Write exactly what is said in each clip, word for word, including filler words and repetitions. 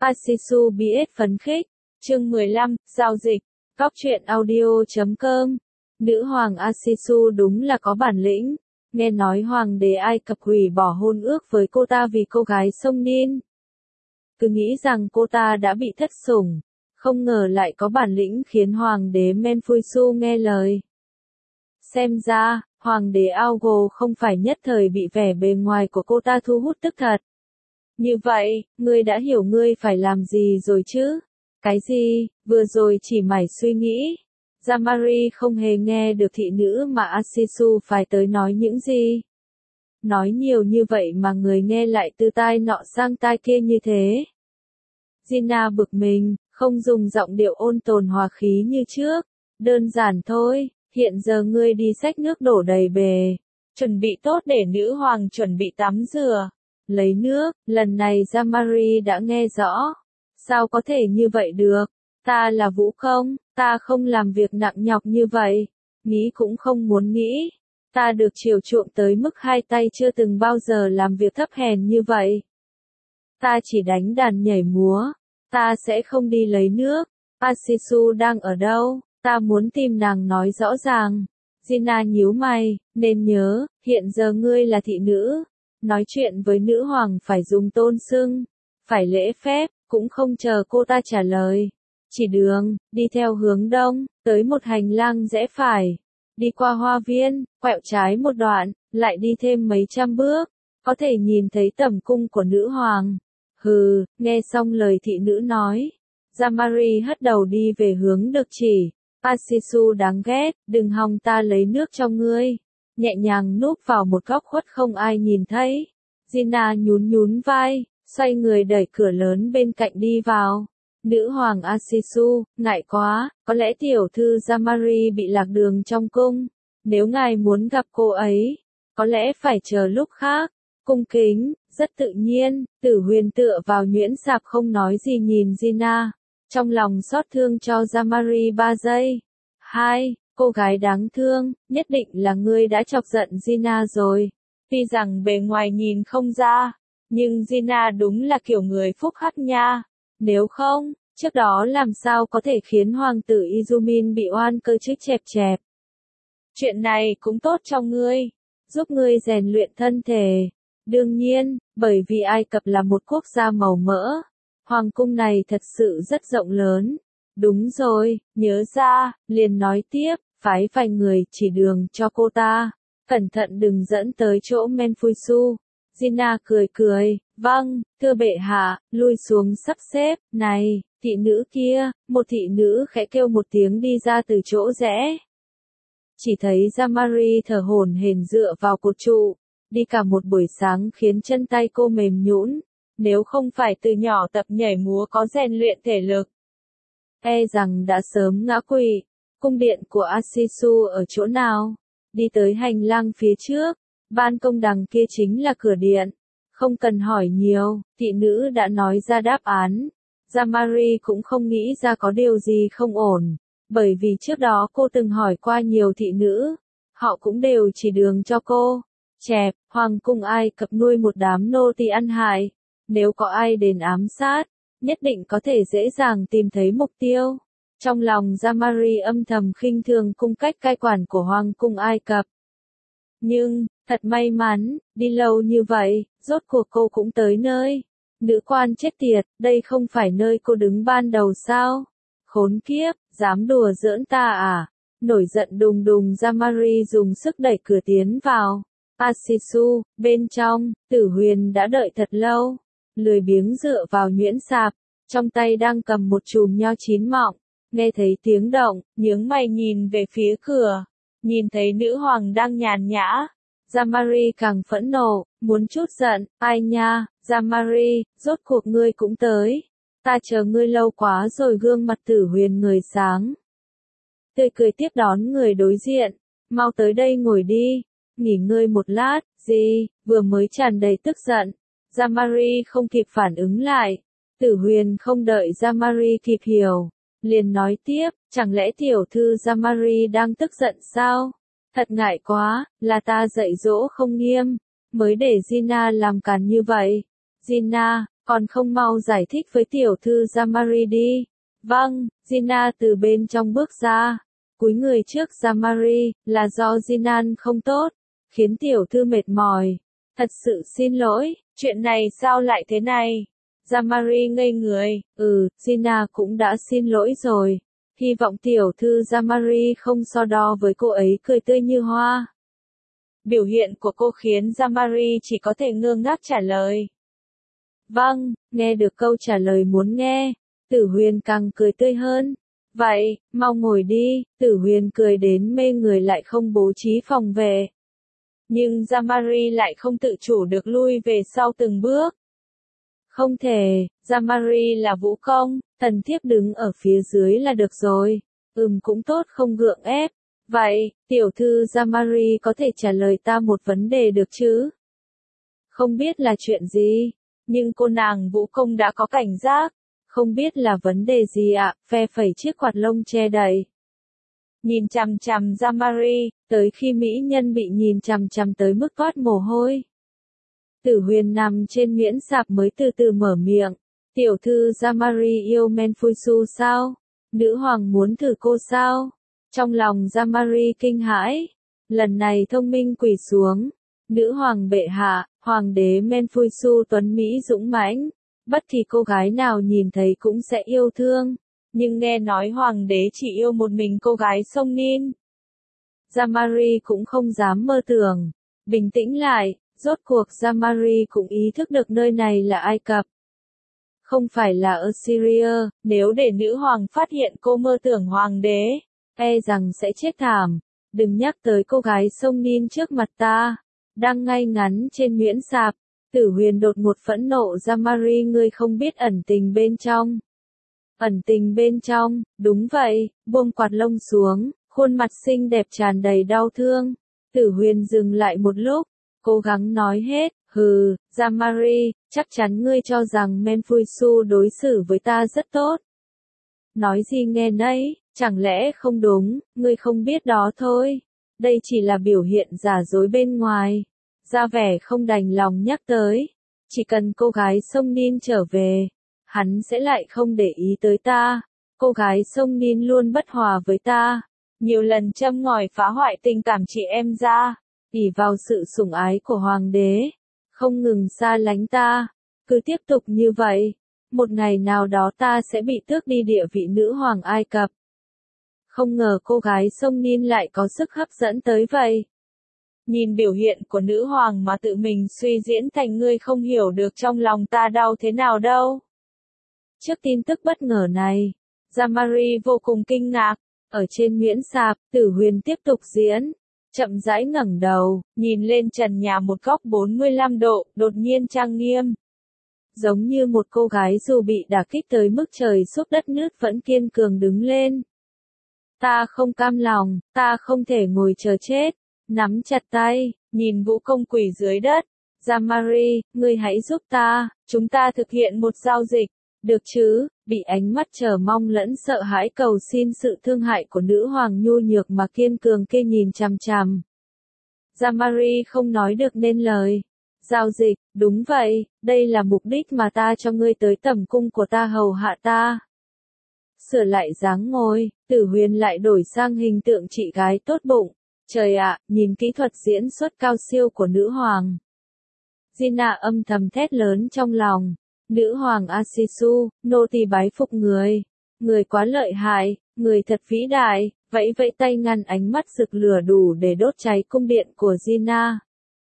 Asisu bê ét phấn khích, chương mười lăm, giao dịch, Cóc truyện audio chấm com. Nữ hoàng Asisu đúng là có bản lĩnh, nghe nói hoàng đế Ai Cập hủy bỏ hôn ước với cô ta vì cô gái sông Nin. Cứ nghĩ rằng cô ta đã bị thất sủng, không ngờ lại có bản lĩnh khiến hoàng đế Menfuisu nghe lời. Xem ra, hoàng đế Augo không phải nhất thời bị vẻ bề ngoài của cô ta thu hút tức thật. Như vậy, ngươi đã hiểu ngươi phải làm gì rồi chứ? Cái gì? Vừa rồi chỉ mải suy nghĩ. Jamari không hề nghe được thị nữ mà Asisu phải tới nói những gì. Nói nhiều như vậy mà người nghe lại từ tai nọ sang tai kia như thế. Gina bực mình, không dùng giọng điệu ôn tồn hòa khí như trước. Đơn giản thôi, hiện giờ ngươi đi xách nước đổ đầy bề. Chuẩn bị tốt để nữ hoàng chuẩn bị tắm rửa. Lấy nước, lần này Jamari đã nghe rõ. Sao có thể như vậy được? Ta là vũ công, ta không làm việc nặng nhọc như vậy. Nghĩ cũng không muốn nghĩ. Ta được chiều chuộng tới mức hai tay chưa từng bao giờ làm việc thấp hèn như vậy. Ta chỉ đánh đàn nhảy múa. Ta sẽ không đi lấy nước. Asisu đang ở đâu? Ta muốn tìm nàng nói rõ ràng. Gina nhíu mày, nên nhớ, hiện giờ ngươi là thị nữ. Nói chuyện với nữ hoàng phải dùng tôn xưng, phải lễ phép, cũng không chờ cô ta trả lời. Chỉ đường, đi theo hướng đông, tới một hành lang rẽ phải, đi qua hoa viên, quẹo trái một đoạn, lại đi thêm mấy trăm bước, có thể nhìn thấy tẩm cung của nữ hoàng. Hừ, nghe xong lời thị nữ nói, Jamari hất đầu đi về hướng được chỉ. Asisu đáng ghét, đừng hòng ta lấy nước cho ngươi. Nhẹ nhàng núp vào một góc khuất không ai nhìn thấy. Gina nhún nhún vai, xoay người đẩy cửa lớn bên cạnh đi vào. Nữ hoàng Asisu, ngại quá, có lẽ tiểu thư Jamari bị lạc đường trong cung. Nếu ngài muốn gặp cô ấy, có lẽ phải chờ lúc khác. Cung kính, rất tự nhiên, Tử Huyền tựa vào nhuyễn sạp không nói gì nhìn Gina. Trong lòng xót thương cho Jamari ba giây. Hai, cô gái đáng thương, nhất định là ngươi đã chọc giận Gina rồi. Tuy rằng bề ngoài nhìn không ra, nhưng Gina đúng là kiểu người phúc hắc nha. Nếu không, trước đó làm sao có thể khiến hoàng tử Izumin bị oan cơ chứ chẹp chẹp. Chuyện này cũng tốt cho ngươi, giúp ngươi rèn luyện thân thể. Đương nhiên, bởi vì Ai Cập là một quốc gia màu mỡ, hoàng cung này thật sự rất rộng lớn. Đúng rồi, nhớ ra, liền nói tiếp, phái vài người chỉ đường cho cô ta. Cẩn thận đừng dẫn tới chỗ Menfuisu. Gina cười cười, vâng, thưa bệ hạ, lui xuống sắp xếp. Này, thị nữ kia, một thị nữ khẽ kêu một tiếng đi ra từ chỗ rẽ. Chỉ thấy Jamari thở hổn hển dựa vào cột trụ, đi cả một buổi sáng khiến chân tay cô mềm nhũn. Nếu không phải từ nhỏ tập nhảy múa có rèn luyện thể lực, e rằng đã sớm ngã quỵ. Cung điện của Asisu ở chỗ nào? Đi tới hành lang phía trước, ban công đằng kia chính là cửa điện. Không cần hỏi nhiều, thị nữ đã nói ra đáp án. Jamari cũng không nghĩ ra có điều gì không ổn, bởi vì trước đó cô từng hỏi qua nhiều thị nữ, họ cũng đều chỉ đường cho cô. Chẹp, hoàng cung Ai Cập nuôi một đám nô tỳ ăn hại. Nếu có ai đến ám sát, nhất định có thể dễ dàng tìm thấy mục tiêu. Trong lòng Jamari âm thầm khinh thường cung cách cai quản của hoàng cung Ai Cập. Nhưng, thật may mắn, đi lâu như vậy, rốt cuộc cô cũng tới nơi. Nữ quan chết tiệt, đây không phải nơi cô đứng ban đầu sao? Khốn kiếp, dám đùa giỡn ta à? Nổi giận đùng đùng Jamari dùng sức đẩy cửa tiến vào. Asisu, bên trong, Tử Huyền đã đợi thật lâu. Lười biếng dựa vào nhuyễn sạp, trong tay đang cầm một chùm nho chín mọng. Nghe thấy tiếng động, nhướng mày nhìn về phía cửa. Nhìn thấy nữ hoàng đang nhàn nhã. Jamari càng phẫn nộ, muốn chút giận. Ai nha, Jamari, rốt cuộc ngươi cũng tới. Ta chờ ngươi lâu quá rồi. Gương mặt Tử Huyền người sáng, tươi cười tiếp đón người đối diện. Mau tới đây ngồi đi, nghỉ ngơi một lát. Gì? Vừa mới tràn đầy tức giận. Jamari không kịp phản ứng lại. Tử Huyền không đợi Jamari kịp hiểu, liền nói tiếp, chẳng lẽ tiểu thư Jamari đang tức giận sao? Thật ngại quá, là ta dạy dỗ không nghiêm, mới để Gina làm càn như vậy. Gina, Còn không mau giải thích với tiểu thư Jamari đi. Vâng, Gina từ bên trong bước ra. Cúi người trước Jamari, là do Jinan không tốt, khiến tiểu thư mệt mỏi. Thật sự xin lỗi, chuyện này sao lại thế này? Jamari ngây người, ừ, Gina cũng đã xin lỗi rồi. Hy vọng tiểu thư Jamari không so đo với cô ấy cười tươi như hoa. Biểu hiện của cô khiến Jamari chỉ có thể ngơ ngác trả lời. Vâng, nghe được câu trả lời muốn nghe, Tử Huyền càng cười tươi hơn. Vậy, mau ngồi đi, Tử Huyền cười đến mê người lại không bố trí phòng vệ. Nhưng Jamari lại không tự chủ được lui về sau từng bước. Không thể, Jamari là vũ công, tần thiếp đứng ở phía dưới là được rồi. Ừm cũng tốt không gượng ép. Vậy, tiểu thư Jamari có thể trả lời ta một vấn đề được chứ? Không biết là chuyện gì, nhưng cô nàng vũ công đã có cảnh giác. Không biết là vấn đề gì ạ, phe phẩy chiếc quạt lông che đậy. Nhìn chằm chằm Jamari, tới khi mỹ nhân bị nhìn chằm chằm tới mức toát mồ hôi. Tử Huyền nằm trên miễn sạp mới từ từ mở miệng. Tiểu thư Jamari yêu Menfuisu sao? Nữ hoàng muốn thử cô sao? Trong lòng Jamari kinh hãi. Lần này thông minh quỳ xuống. Nữ hoàng bệ hạ, hoàng đế Menfuisu tuấn Mỹ dũng mãnh. Bất kỳ cô gái nào nhìn thấy cũng sẽ yêu thương. Nhưng nghe nói hoàng đế chỉ yêu một mình cô gái sông Nin. Jamari cũng không dám mơ tưởng. Bình tĩnh lại, rốt cuộc Jamari cũng ý thức được nơi này là Ai Cập. Không phải là Assyria, nếu để nữ hoàng phát hiện cô mơ tưởng hoàng đế, e rằng sẽ chết thảm. Đừng nhắc tới cô gái sông Nin trước mặt ta. Đang ngay ngắn trên miễn sạp, Tử Huyền đột ngột phẫn nộ Jamari ngươi không biết ẩn tình bên trong. Ẩn tình bên trong, đúng vậy, buông quạt lông xuống, khuôn mặt xinh đẹp tràn đầy đau thương. Tử Huyền dừng lại một lúc, cố gắng nói hết, hừ, Jamari, chắc chắn ngươi cho rằng Menfuisu đối xử với ta rất tốt. Nói gì nghe nấy, chẳng lẽ không đúng, ngươi không biết đó thôi. Đây chỉ là biểu hiện giả dối bên ngoài. Ra vẻ không đành lòng nhắc tới. Chỉ cần cô gái sông Nin trở về, hắn sẽ lại không để ý tới ta. Cô gái sông Nin luôn bất hòa với ta. Nhiều lần châm ngòi phá hoại tình cảm chị em ra. ỷ vào sự sủng ái của hoàng đế. Không ngừng xa lánh ta. Cứ tiếp tục như vậy. Một ngày nào đó ta sẽ bị tước đi địa vị nữ hoàng Ai Cập. Không ngờ cô gái sông Nin lại có sức hấp dẫn tới vậy. Nhìn biểu hiện của nữ hoàng mà tự mình suy diễn thành ngươi không hiểu được trong lòng ta đau thế nào đâu. Trước tin tức bất ngờ này, Jamari vô cùng kinh ngạc. Ở trên miễn sạp, Tử Huyền tiếp tục diễn. Chậm rãi ngẩng đầu, nhìn lên trần nhà một góc bốn mươi lăm độ, đột nhiên trang nghiêm. Giống như một cô gái dù bị đả kích tới mức trời xúc đất nứt vẫn kiên cường đứng lên. Ta không cam lòng, ta không thể ngồi chờ chết. Nắm chặt tay, nhìn vũ công quỳ dưới đất. Jamari, ngươi hãy giúp ta, chúng ta thực hiện một giao dịch, được chứ? Bị ánh mắt chờ mong lẫn sợ hãi cầu xin sự thương hại của nữ hoàng nhu nhược mà kiên cường kia nhìn chằm chằm. Jamari không nói được nên lời. Giao dịch, đúng vậy, đây là mục đích mà ta cho ngươi tới tẩm cung của ta hầu hạ ta. Sửa lại dáng ngồi, Tử Huyền lại đổi sang hình tượng chị gái tốt bụng. Trời ạ, nhìn kỹ thuật diễn xuất cao siêu của nữ hoàng. Gina âm thầm thét lớn trong lòng. Nữ hoàng Asisu, nô tỳ bái phục người. Người quá lợi hại, người thật vĩ đại, vẫy vẫy tay ngăn ánh mắt rực lửa đủ để đốt cháy cung điện của Gina.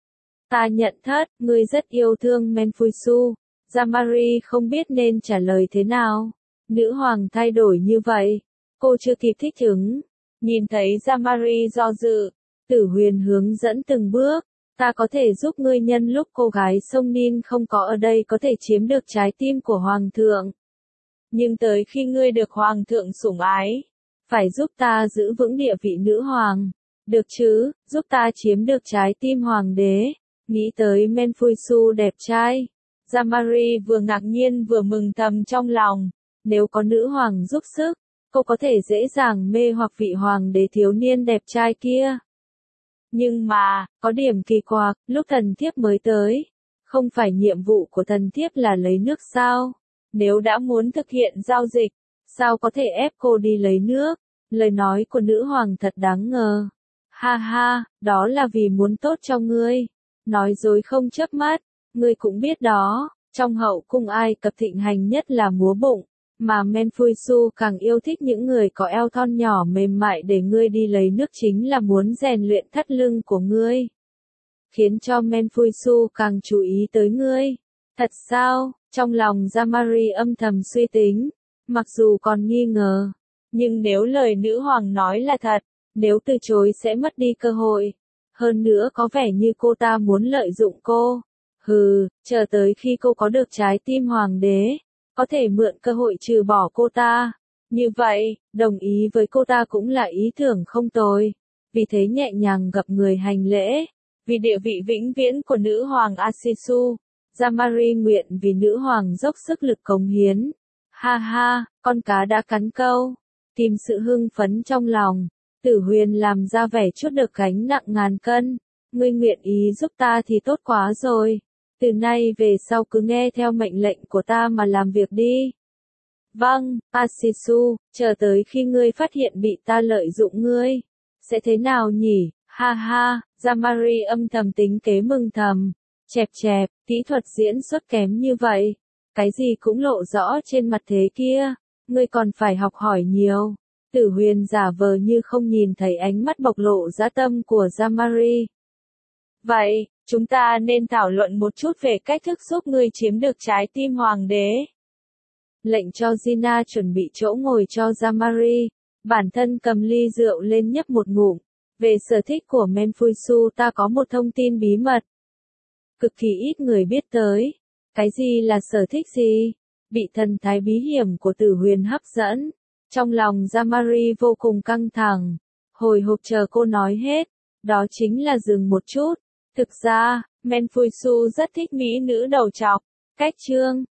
Ta nhận thất, ngươi rất yêu thương Menfuisu. Jamari không biết nên trả lời thế nào. Nữ hoàng thay đổi như vậy. Cô chưa kịp thích ứng. Nhìn thấy Jamari do dự, Tử Huyền hướng dẫn từng bước. Ta có thể giúp ngươi nhân lúc cô gái sông Nin không có ở đây có thể chiếm được trái tim của hoàng thượng. Nhưng tới khi ngươi được hoàng thượng sủng ái, phải giúp ta giữ vững địa vị nữ hoàng. Được chứ, giúp ta chiếm được trái tim hoàng đế. Nghĩ tới Menfuisu đẹp trai. Jamari vừa ngạc nhiên vừa mừng thầm trong lòng. Nếu có nữ hoàng giúp sức, cô có thể dễ dàng mê hoặc vị hoàng đế thiếu niên đẹp trai kia. Nhưng mà, có điểm kỳ quặc, lúc thần thiếp mới tới, Không phải nhiệm vụ của thần thiếp là lấy nước sao? Nếu đã muốn thực hiện giao dịch, sao có thể ép cô đi lấy nước? Lời nói của nữ hoàng thật đáng ngờ. Ha ha, đó là vì muốn tốt cho ngươi. Nói dối không chớp mắt, ngươi cũng biết đó, trong hậu cung Ai Cập thịnh hành nhất là múa bụng, mà Menfuisu càng yêu thích những người có eo thon nhỏ mềm mại để ngươi đi lấy nước chính là muốn rèn luyện thắt lưng của ngươi. Khiến cho Menfuisu càng chú ý tới ngươi. Thật sao? Trong lòng Jamari âm thầm suy tính, mặc dù còn nghi ngờ, nhưng nếu lời nữ hoàng nói là thật, nếu từ chối sẽ mất đi cơ hội. Hơn nữa có vẻ như cô ta muốn lợi dụng cô. Hừ, chờ tới khi cô có được trái tim hoàng đế, có thể mượn cơ hội trừ bỏ cô ta. Như vậy, đồng ý với cô ta cũng là ý tưởng không tồi. Vì thế nhẹ nhàng gặp người hành lễ. Vì địa vị vĩnh viễn của nữ hoàng Asisu, Jamari nguyện vì nữ hoàng dốc sức lực cống hiến. Ha ha, con cá đã cắn câu. Tìm sự hưng phấn trong lòng. Tử Huyền làm ra vẻ chút được gánh nặng ngàn cân. Ngươi nguyện ý giúp ta thì tốt quá rồi. Từ nay về sau cứ nghe theo mệnh lệnh của ta mà làm việc đi. Vâng, Asisu, chờ tới khi ngươi phát hiện bị ta lợi dụng ngươi. Sẽ thế nào nhỉ? Ha ha, Jamari âm thầm tính kế mừng thầm. Chẹp chẹp, kỹ thuật diễn xuất kém như vậy. Cái gì cũng lộ rõ trên mặt thế kia. Ngươi còn phải học hỏi nhiều. Tử Huyền giả vờ như không nhìn thấy ánh mắt bộc lộ dã tâm của Jamari. Vậy, chúng ta nên thảo luận một chút về cách thức giúp ngươi chiếm được trái tim hoàng đế. Lệnh cho Gina chuẩn bị chỗ ngồi cho Jamari. Bản thân cầm ly rượu lên nhấp một ngụm. Về sở thích của Menfuisu ta có một thông tin bí mật. Cực kỳ ít người biết tới. Cái gì là sở thích gì? Bị thần thái bí hiểm của Tử Huyền hấp dẫn. Trong lòng Jamari vô cùng căng thẳng. Hồi hộp chờ cô nói hết. Đó chính là dừng một chút. Thực ra, Menfuisu rất thích mỹ nữ đầu trọc. Cách chương